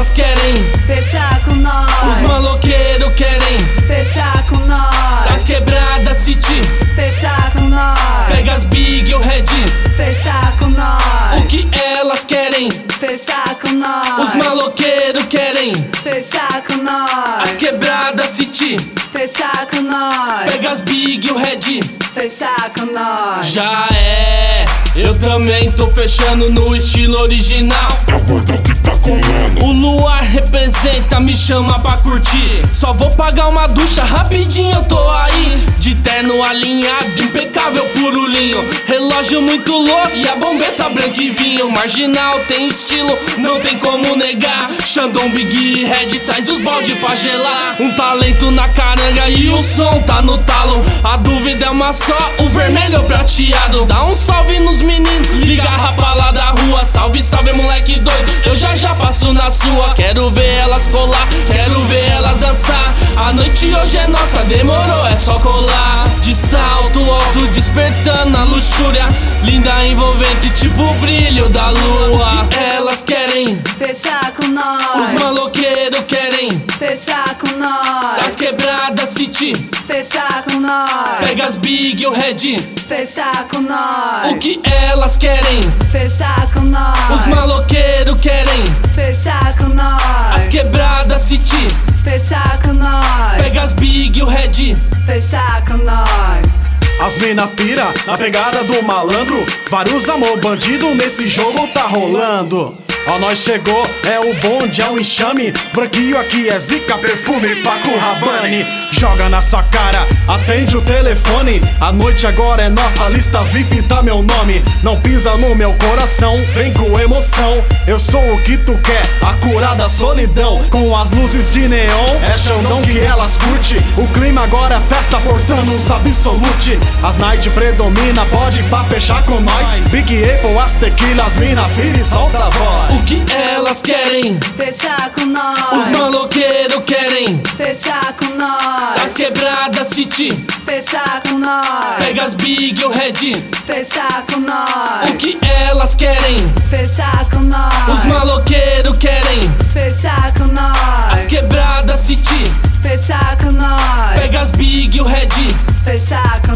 elas querem fechar com nós. Os maloqueiros querem fechar com nós. As quebradas city fechar com nós. Pega as big e o red fechar com nós. O que elas querem fechar com nós. Os maloqueiros querem fechar com nós. As quebradas city fechar com nós. Pega as big e o red fechar com nós. Já é, eu também tô fechando no estilo original. O luar representa, me chama pra curtir. Só vou pagar uma ducha, rapidinho eu tô aí. De terno alinhado, impecável, puro linho. Relógio muito louco e a bombeta branca e vinho. Marginal tem estilo, não tem como negar. Xandão, Big e Red traz os balde pra gelar. Um talento na caranga e o som tá no talo. A dúvida é uma só, o vermelho ou prateado. Dá um salve nos meninos, liga a rapa lá da rua. Salve, salve moleque doido, eu já passo na sua. Quero ver elas colar, quero ver elas dançar. A noite hoje é nossa, demorou, é só colar. De salto alto, despertando a luxúria. Linda, envolvente, tipo o brilho da lua. Elas querem fechar com nós. Os maloqueiros querem fechar com nós. As quebradas city fechar com nós. Pega as big e o red fechar com nós. O que elas querem fechar com nós. Os maloqueiros querem fechar com nós. As quebradas city fechar com nós. Pega as big e o red fechar com nós. As mina pira na pegada do malandro. Vários amor bandido nesse jogo tá rolando. Ó, nós chegou, é o bonde, é o enxame. Branquinho aqui é zica, perfume, Paco Rabanne. Joga na sua cara, atende o telefone. A noite agora é nossa, lista VIP tá meu nome. Não pisa no meu coração, vem com emoção. Eu sou o que tu quer, a cura da solidão. Com as luzes de neon, é Xandão que elas curte. O clima agora é festa, portando os absolute. As night predomina, pode pra fechar com nós. Big Apple, as tequilas, mina pira e solta a voz. O que elas querem fechar com nós. Os maloqueiros querem fechar com nós. As quebradas city fechar com nós. Pega as big e o red fechar com nós. O que elas querem fechar com nós. Os maloqueiros querem fechar com nós. As quebradas city fechar com nós. Pega as big e o red fechar com